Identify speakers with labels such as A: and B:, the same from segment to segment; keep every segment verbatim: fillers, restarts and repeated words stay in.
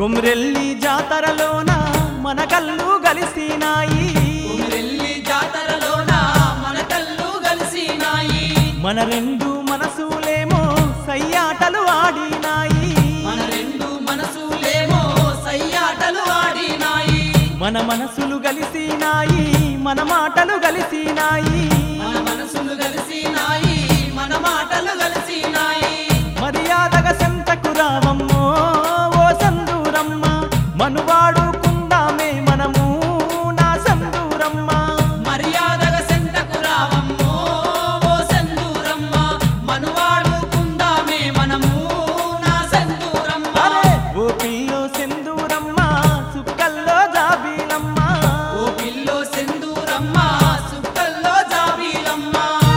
A: కొమ్రెల్లి జాతరలోన మన కళ్ళు గలిసినాయి
B: కొమ్రెల్లి జాతరలోన మన కళ్ళు గలిసినాయి
A: మన రెండు మనసులేమో సయ్యాటలు ఆడినాయి
B: మన రెండు మనసులేమో సయ్యాటలు ఆడినాయి
A: మన మనసులు గలిసినాయి మన మాటలు గలిసినాయి
B: మన మనసులు గలిసినాయి మన మాటలు గలిసినాయి
A: మర్యాదగా సెంతకు రావమ్మో ఓ సందూరమ్మ మనువాడుకుందామే మనము నా సందూరమ్మ
B: మర్యాదగా సెంతకు రావమ్మో ఓ సందూరమ్మ మనువాడుకుందామే మనము నా సందూరమ్మ
A: అరే ఓ పిల్లో సెందూరమ్మ సుక్కల్లో జాబీలమ్మ
B: ఓ పిల్లో సెందూరమ్మ సుక్కల్లో జాబీలమ్మ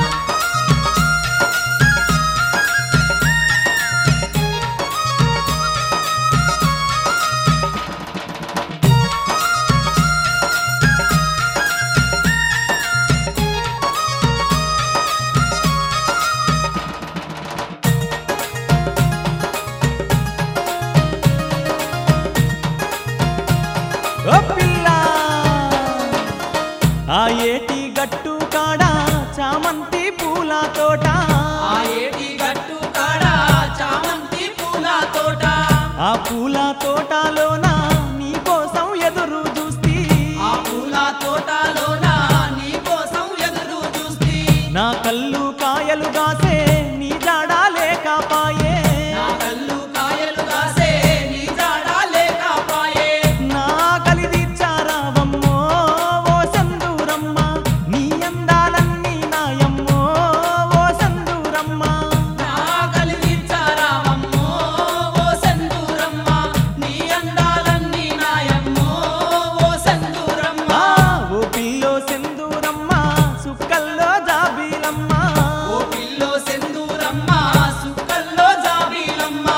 A: ఓ పిల్ల ఆ ఏటి గట్టు కాడ చామంతి పూల తోట
B: ఆ ఏటి గట్టు కాడ చామంతి పూల తోట
A: ఆ పూల తోటలోన నీ కోసం ఎదురు చూస్తీ
B: ఆ పూల తోటలోన నీ కోసం ఎదురు చూస్తీ
A: నా కళ్ళు కాయలు గాసే నీ జాడా లేకపాయే
B: నా కళ్ళు కాయలు కాసే నీ జాడ లేకపాయే
A: నా కలిదిచ్చారావమ్మో ఓ సందూరమ్మ నీ అందాలన్నీ నాయమ్మో ఓ సందూరమ్మ
B: నా కలిగించారావమ్మో ఓ సందూరమ్మ నీ అందాలన్నీ నాయమ్మో ఓ సందూరమ్మ
A: ఆ ఓ పిల్లో సెందూరమ్మ సుక్కల్లో జాబీలమ్మ
B: ఓ పిల్లో సెందూరమ్మ సుక్కల్లో జాబీలమ్మ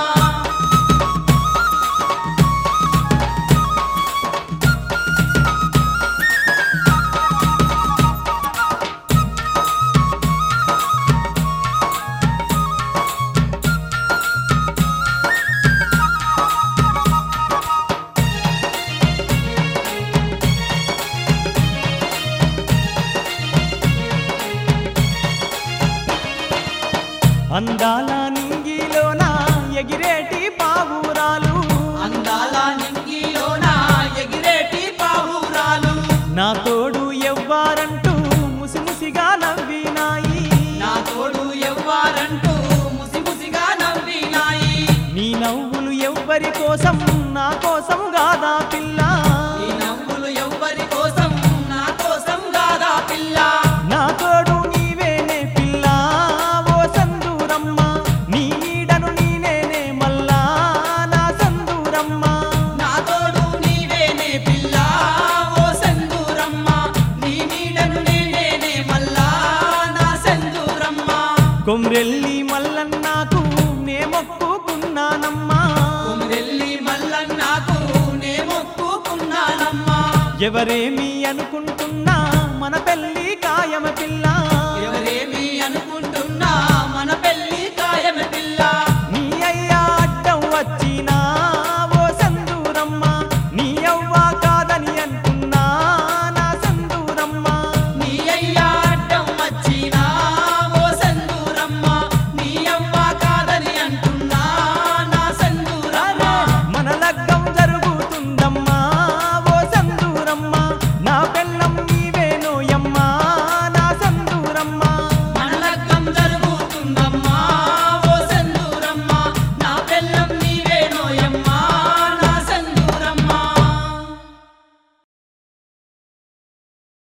A: అందాల నింగిలోన ఎగిరేటి పావురాలు
B: అందాల నింగిలోన ఎగిరేటి పావురాలు
A: నా తోడు ఎవ్వారంటూ ముసిముసిగా నవ్వినాయి
B: నా తోడు ఎవ్వారంటూ ముసిముసిగా నవ్వినాయి
A: నీ నవ్వులు ఎవ్వరి కోసం నా కోసం గాదా పిల్ల
B: ఈ నవ్వులు ఎవ్వరి కోసం నా కోసం గాదా పిల్ల
A: నా తోడు నీవేనే పిల్ల ఓ సందూరమ్మ నీ నీడను నీనేనే మల్లా నా సందూరమ్మ
B: నా తోడు నీవేనే పిల్ల ఓ సందూరమ్మ నీ నీడను నేనే మల్లా నా సందూరమ్మ
A: కొమ్రెల్లి మల్లన్నాకు నే మొక్కుకున్నానమ్మా
B: కొమ్రెల్లి మల్లన్నాకు నే మొక్కుకున్నానమ్మా
A: ఎవరేమి అనుకుంటున్నా మన పెళ్లి కాయమ పిల్ల